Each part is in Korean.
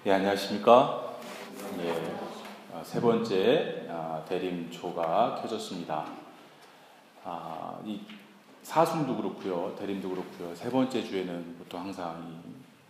예, 안녕하십니까? 예, 세 번째 대림초가 켜졌습니다. 이 사순도 그렇고요, 대림도 그렇고요. 세 번째 주에는 보통 항상 이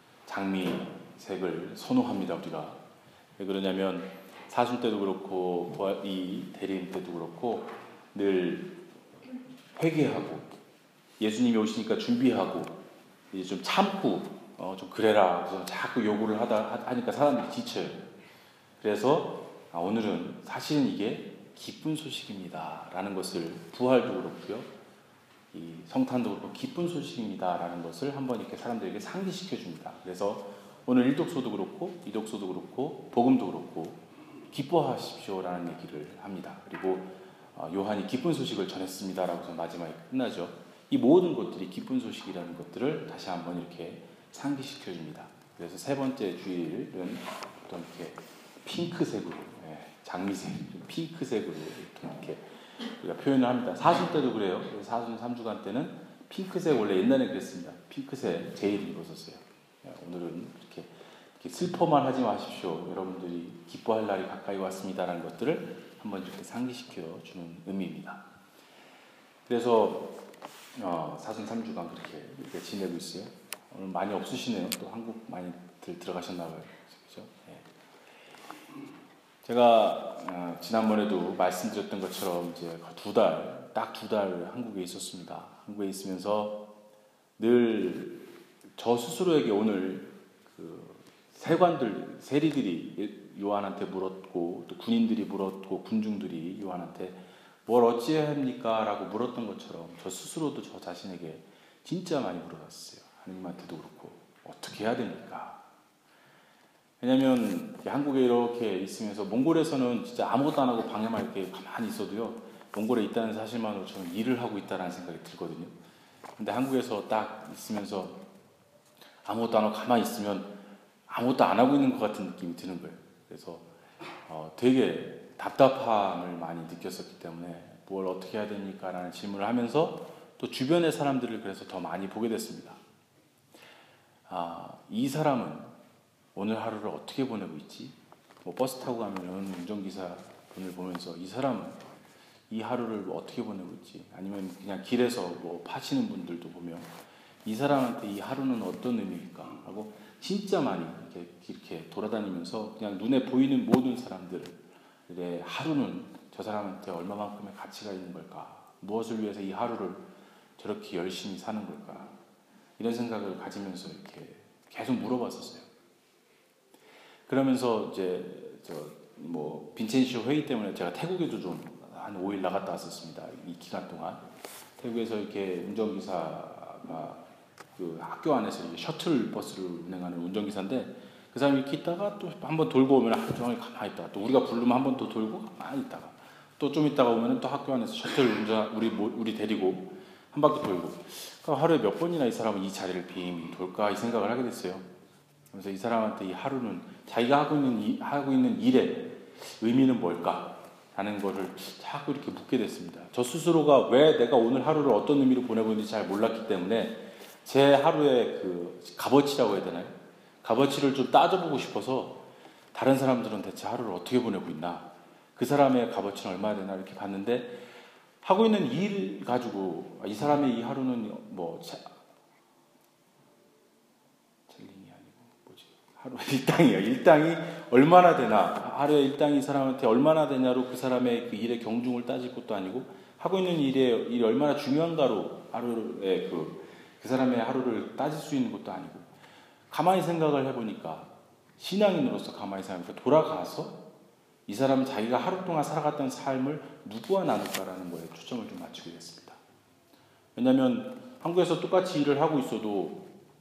장미색을 선호합니다, 우리가. 왜 그러냐면 사순 때도 그렇고 이 대림 때도 그렇고 늘 회개하고 예수님이 오시니까 준비하고 이제 좀 참고 좀 그래라. 그래서 자꾸 요구를 하니까 사람들이 지쳐요. 그래서 오늘은 사실은 이게 기쁜 소식입니다. 라는 것을 부활도 그렇고요. 이 성탄도 그렇고 기쁜 소식입니다. 라는 것을 한번 이렇게 사람들에게 상기시켜 줍니다. 그래서 오늘 일독소도 그렇고 이독소도 그렇고 복음도 그렇고 기뻐하십시오. 라는 얘기를 합니다. 그리고 요한이 기쁜 소식을 전했습니다. 라고 해서 마지막에 끝나죠. 이 모든 것들이 기쁜 소식이라는 것들을 다시 한번 이렇게 상기시켜 줍니다. 그래서 세 번째 주일은 어떤 이렇게 핑크색으로, 장미색, 핑크색으로 이렇게 우리가 표현을 합니다. 사순 때도 그래요. 사순 3주간 때는 핑크색, 원래 옛날에 그랬습니다. 핑크색 제일 입었었어요. 오늘은 이렇게 슬퍼만 하지 마십시오. 여러분들이 기뻐할 날이 가까이 왔습니다라는 것들을 한번 이렇게 상기시켜 주는 의미입니다. 그래서 사순 3주간 그렇게 지내고 있어요. 오늘 많이 없으시네요. 또 한국 많이들 들어가셨나 봐요. 그렇죠? 네. 제가 지난번에도 말씀드렸던 것처럼 이제 딱 두 달 한국에 있었습니다. 한국에 있으면서 늘 저 스스로에게 오늘 세리들이 요한한테 물었고 또 군인들이 물었고 군중들이 요한한테 뭘 어찌해야 합니까? 라고 물었던 것처럼 저 스스로도 저 자신에게 진짜 많이 물어봤어요. 하느님한테도 그렇고 어떻게 해야 됩니까? 왜냐하면 한국에 이렇게 있으면서 몽골에서는 진짜 아무것도 안 하고 방에만 이렇게 가만히 있어도요, 몽골에 있다는 사실만으로 저는 일을 하고 있다는 생각이 들거든요. 근데 한국에서 딱 있으면서 아무것도 안 하고 가만히 있으면 아무것도 안 하고 있는 것 같은 느낌이 드는 거예요. 그래서 되게 답답함을 많이 느꼈었기 때문에 뭘 어떻게 해야 됩니까? 라는 질문을 하면서 또 주변의 사람들을 그래서 더 많이 보게 됐습니다. 이 사람은 오늘 하루를 어떻게 보내고 있지? 버스 타고 가면은 운전기사 분을 보면서 이 사람은 이 하루를 어떻게 보내고 있지? 아니면 그냥 길에서 파시는 분들도 보면 이 사람한테 이 하루는 어떤 의미일까? 하고 진짜 많이 이렇게 돌아다니면서 그냥 눈에 보이는 모든 사람들의 하루는 저 사람한테 얼마만큼의 가치가 있는 걸까? 무엇을 위해서 이 하루를 저렇게 열심히 사는 걸까? 이런 생각을 가지면서 이렇게 계속 물어봤었어요. 그러면서 이제 빈첸시오 회의 때문에 제가 태국에도 좀 한 5일 나갔다 왔었습니다. 이 기간 동안 태국에서 이렇게 운전기사가 학교 안에서 이제 셔틀 버스를 운행하는 운전기사인데 그 사람이 이렇게 있다가 또 한번 돌고 오면 하루 종일 가만히 있다가 또 우리가 부르면 한 번 또 돌고 가만히 있다가 또 좀 있다가 오면 또 학교 안에서 셔틀 우리 데리고 한 바퀴 돌고, 그러니까 하루에 몇 번이나 이 사람은 이 자리를 빙 돌까 이 생각을 하게 됐어요. 그래서 이 사람한테 이 하루는 자기가 하고 있는 일의 의미는 뭘까 하는 거를 자꾸 이렇게 묻게 됐습니다. 저 스스로가 왜 내가 오늘 하루를 어떤 의미로 보내고 있는지 잘 몰랐기 때문에 제 하루의 값어치라고 해야 되나요? 값어치를 좀 따져보고 싶어서 다른 사람들은 대체 하루를 어떻게 보내고 있나, 그 사람의 값어치는 얼마나 되나 이렇게 봤는데 하고 있는 일 가지고 이 사람의 이 하루는 하루 일당이에요. 일당이 얼마나 되나, 하루에 일당이 이 사람한테 얼마나 되냐로 그 사람의 그 일의 경중을 따질 것도 아니고 하고 있는 일이 얼마나 중요한가로 하루에 그 사람의 하루를 따질 수 있는 것도 아니고, 가만히 생각을 해보니까 신앙인으로서 가만히 생각하니까 돌아가서 이 사람은 자기가 하루 동안 살아갔던 삶을 누구와 나눌까라는 거에 초점을 좀 맞추게 됐습니다. 왜냐하면 한국에서 똑같이 일을 하고 있어도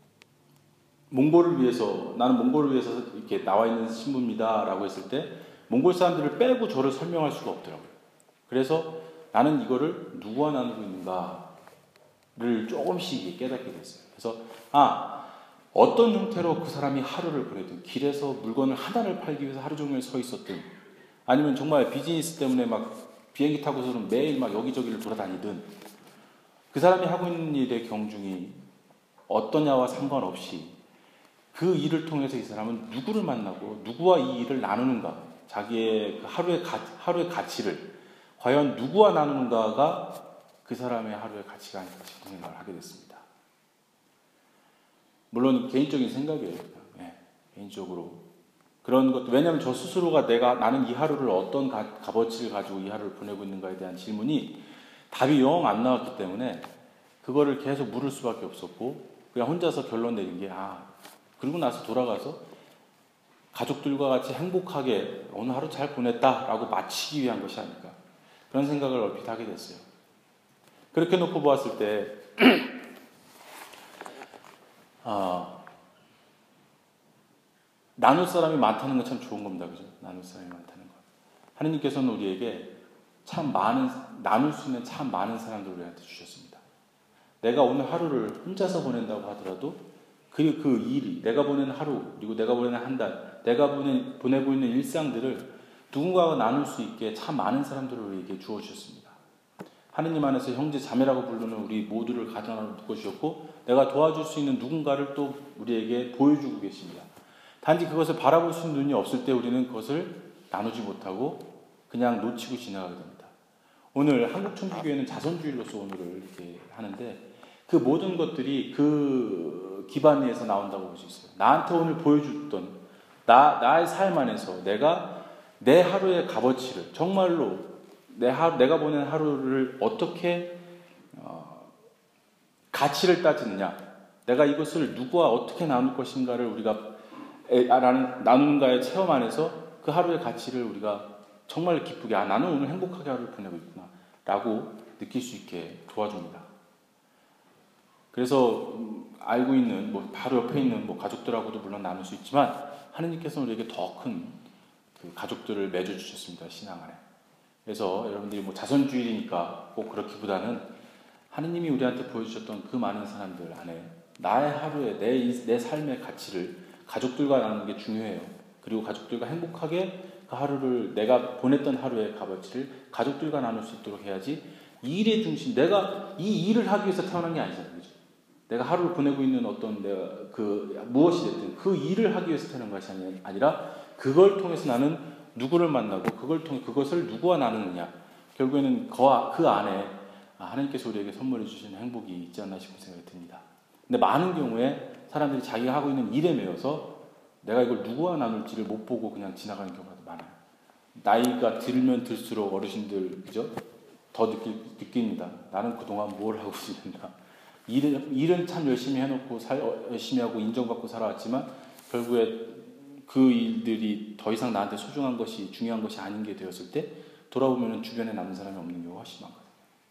나는 몽골을 위해서 이렇게 나와 있는 신부입니다 라고 했을 때 몽골 사람들을 빼고 저를 설명할 수가 없더라고요. 그래서 나는 이거를 누구와 나누고 있는가를 조금씩 깨닫게 됐어요. 그래서 어떤 형태로 그 사람이 하루를 보내든, 길에서 물건을 하나를 팔기 위해서 하루 종일 서 있었든, 아니면 정말 비즈니스 때문에 막 비행기 타고서는 매일 막 여기저기를 돌아다니든, 그 사람이 하고 있는 일의 경중이 어떠냐와 상관없이 그 일을 통해서 이 사람은 누구를 만나고 누구와 이 일을 나누는가, 자기의 그 하루의 가치를 과연 누구와 나누는가가 그 사람의 하루의 가치가 아닐까 싶은 생각을 하게 됐습니다. 물론 개인적인 생각이에요. 네, 개인적으로 그런 것도, 왜냐하면 저 스스로가 나는 이 하루를 어떤 값어치를 가지고 이 하루를 보내고 있는가에 대한 질문이 답이 영 안 나왔기 때문에 그거를 계속 물을 수밖에 없었고, 그냥 혼자서 결론 내린 게, 그리고 나서 돌아가서 가족들과 같이 행복하게 오늘 하루 잘 보냈다라고 마치기 위한 것이 아닐까, 그런 생각을 얼핏 하게 됐어요. 그렇게 놓고 보았을 때 나눌 사람이 많다는 건 참 좋은 겁니다. 그죠? 나눌 사람이 많다는 것. 하느님께서는 우리에게 나눌 수 있는 참 많은 사람들을 우리한테 주셨습니다. 내가 오늘 하루를 혼자서 보낸다고 하더라도 그 일이, 내가 보낸 하루, 그리고 내가 보낸 한 달, 내가 보내고 있는 일상들을 누군가가 나눌 수 있게 참 많은 사람들을 우리에게 주어주셨습니다. 하느님 안에서 형제 자매라고 부르는 우리 모두를 가정 안으로 묶어주셨고, 내가 도와줄 수 있는 누군가를 또 우리에게 보여주고 계십니다. 단지 그것을 바라볼 수 있는 눈이 없을 때 우리는 그것을 나누지 못하고 그냥 놓치고 지나가게 됩니다. 오늘 한국천주교회는 자선주일로서 오늘을 이렇게 하는데, 그 모든 것들이 그 기반 위에서 나온다고 볼 수 있어요. 나한테 오늘 보여줬던 나의 삶 안에서 내가 내 하루의 값어치를 정말로 내가 보낸 하루를 어떻게 가치를 따지느냐, 내가 이것을 누구와 어떻게 나눌 것인가를 우리가 나누는가의 체험 안에서 그 하루의 가치를 우리가 정말 기쁘게, 나는 오늘 행복하게 하루를 보내고 있구나 라고 느낄 수 있게 도와줍니다. 그래서 알고 있는 바로 옆에 있는 가족들하고도 물론 나눌 수 있지만, 하느님께서는 우리에게 더 큰 그 가족들을 맺어주셨습니다. 신앙 안에. 그래서 여러분들이 자선주일이니까 꼭 그렇기보다는 하느님이 우리한테 보여주셨던 그 많은 사람들 안에 나의 하루에 내 삶의 가치를 가족들과 나누는 게 중요해요. 그리고 가족들과 행복하게 그 하루를, 내가 보냈던 하루의 값어치를 가족들과 나눌 수 있도록 해야지, 이 일의 중심, 내가 이 일을 하기 위해서 태어난 게 아니잖아요. 그죠? 내가 하루를 보내고 있는 어떤 무엇이 됐든 그 일을 하기 위해서 태어난 것이 아니라, 그걸 통해서 나는 누구를 만나고 그것을 누구와 나누느냐, 결국에는 그 안에 하나님께서 우리에게 선물해 주시는 행복이 있지 않나 싶은 생각이 듭니다. 근데 많은 경우에 사람들이 자기가 하고 있는 일에 매여서 내가 이걸 누구와 나눌지를 못 보고 그냥 지나가는 경우가 많아요. 나이가 들면 들수록 어르신들, 그죠? 더 느낍니다. 나는 그동안 뭘 하고 있었나. 일은 참 열심히 해놓고 열심히 하고 인정받고 살아왔지만 결국에 그 일들이 더 이상 나한테 소중한 것이, 중요한 것이 아닌 게 되었을 때 돌아보면 주변에 남는 사람이 없는 경우가 훨씬 많거든요.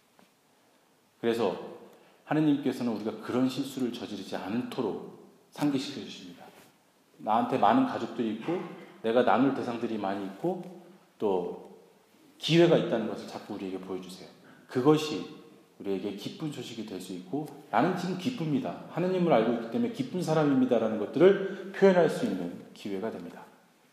그래서 하느님께서는 우리가 그런 실수를 저지르지 않도록 상기시켜 주십니다. 나한테 많은 가족들이 있고 내가 나눌 대상들이 많이 있고 또 기회가 있다는 것을 자꾸 우리에게 보여주세요. 그것이 우리에게 기쁜 소식이 될 수 있고, 나는 지금 기쁩니다, 하느님을 알고 있기 때문에 기쁜 사람입니다 라는 것들을 표현할 수 있는 기회가 됩니다.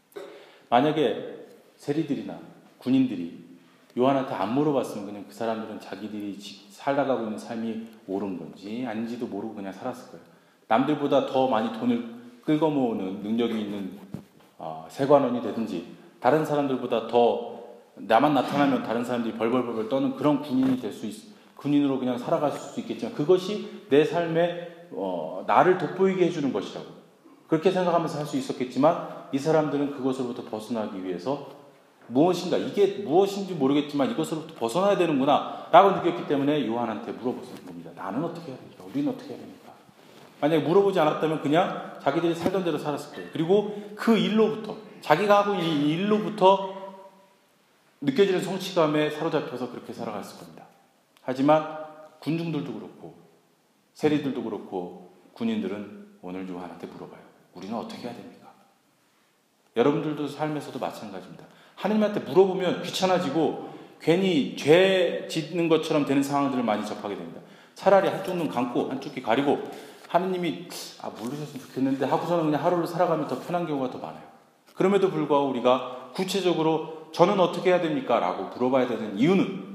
만약에 세리들이나 군인들이 요한한테 안 물어봤으면 그냥 그 사람들은 자기들이 살아가고 있는 삶이 옳은 건지 아닌지도 모르고 그냥 살았을 거예요. 남들보다 더 많이 돈을 끌고 모으는 능력이 있는 세관원이 되든지, 다른 사람들보다 더 나만 나타나면 다른 사람들이 벌벌벌 떠는 그런 군인이 될 수 군인으로 그냥 살아갈 수 있겠지만, 그것이 내 삶에 나를 돋보이게 해주는 것이라고 그렇게 생각하면서 할 수 있었겠지만, 이 사람들은 그것으로부터 벗어나기 위해서 이게 무엇인지 모르겠지만 이것으로부터 벗어나야 되는구나 라고 느꼈기 때문에 요한한테 물어보는 겁니다. 나는 어떻게 해야 됩니까? 우리는 어떻게 해야 됩니까? 만약에 물어보지 않았다면 그냥 자기들이 살던 대로 살았을 거예요. 그리고 그 일로부터, 자기가 하고 있는 이 일로부터 느껴지는 성취감에 사로잡혀서 그렇게 살아갔을 겁니다. 하지만 군중들도 그렇고 세리들도 그렇고 군인들은 오늘 요한한테 물어봐요. 우리는 어떻게 해야 됩니까? 여러분들도 삶에서도 마찬가지입니다. 하느님한테 물어보면 귀찮아지고 괜히 죄 짓는 것처럼 되는 상황들을 많이 접하게 됩니다. 차라리 한쪽 눈 감고 한쪽 귀 가리고 하느님이 모르셨으면 좋겠는데 하고서는 그냥 하루를 살아가면 더 편한 경우가 더 많아요. 그럼에도 불구하고 우리가 구체적으로 저는 어떻게 해야 됩니까? 라고 물어봐야 되는 이유는,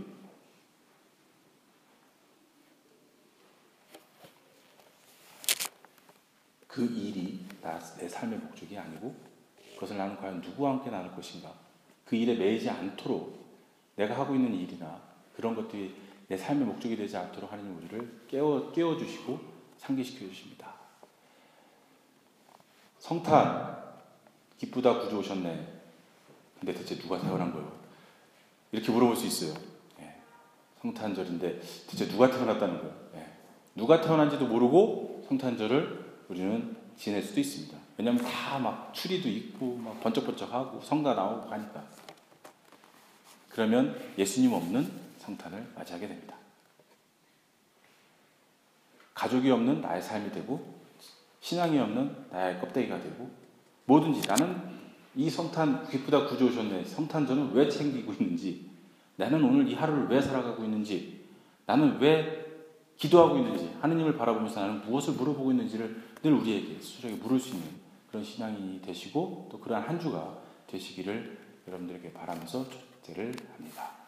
그 일이 내 삶의 목적이 아니고 그것을 나는 과연 누구와 함께 나눌 것인가, 그 일에 매이지 않도록 내가 하고 있는 일이나 그런 것들이 내 삶의 목적이 되지 않도록 하나님 우리를 깨워주시고 상기시켜 주십니다. 성탄 기쁘다 구주 오셨네. 근데 대체 누가 태어난 거예요? 이렇게 물어볼 수 있어요. 성탄절인데 대체 누가 태어났다는 거예요? 누가 태어난지도 모르고 성탄절을 우리는 지낼 수도 있습니다. 왜냐하면 다 막 추리도 있고 막 번쩍번쩍하고 성가 나오고 하니까. 그러면 예수님 없는 성탄을 맞이하게 됩니다. 가족이 없는 나의 삶이 되고 신앙이 없는 나의 껍데기가 되고, 뭐든지 나는 이 성탄 기쁘다 구주 오셨네 성탄절은 왜 챙기고 있는지, 나는 오늘 이 하루를 왜 살아가고 있는지, 나는 왜 기도하고 있는지, 하느님을 바라보면서 나는 무엇을 물어보고 있는지를 늘 우리에게 스스로에게 물을 수 있는 그런 신앙이 되시고 또 그러한 한 주가 되시기를 여러분들에게 바라면서 축제를 합니다.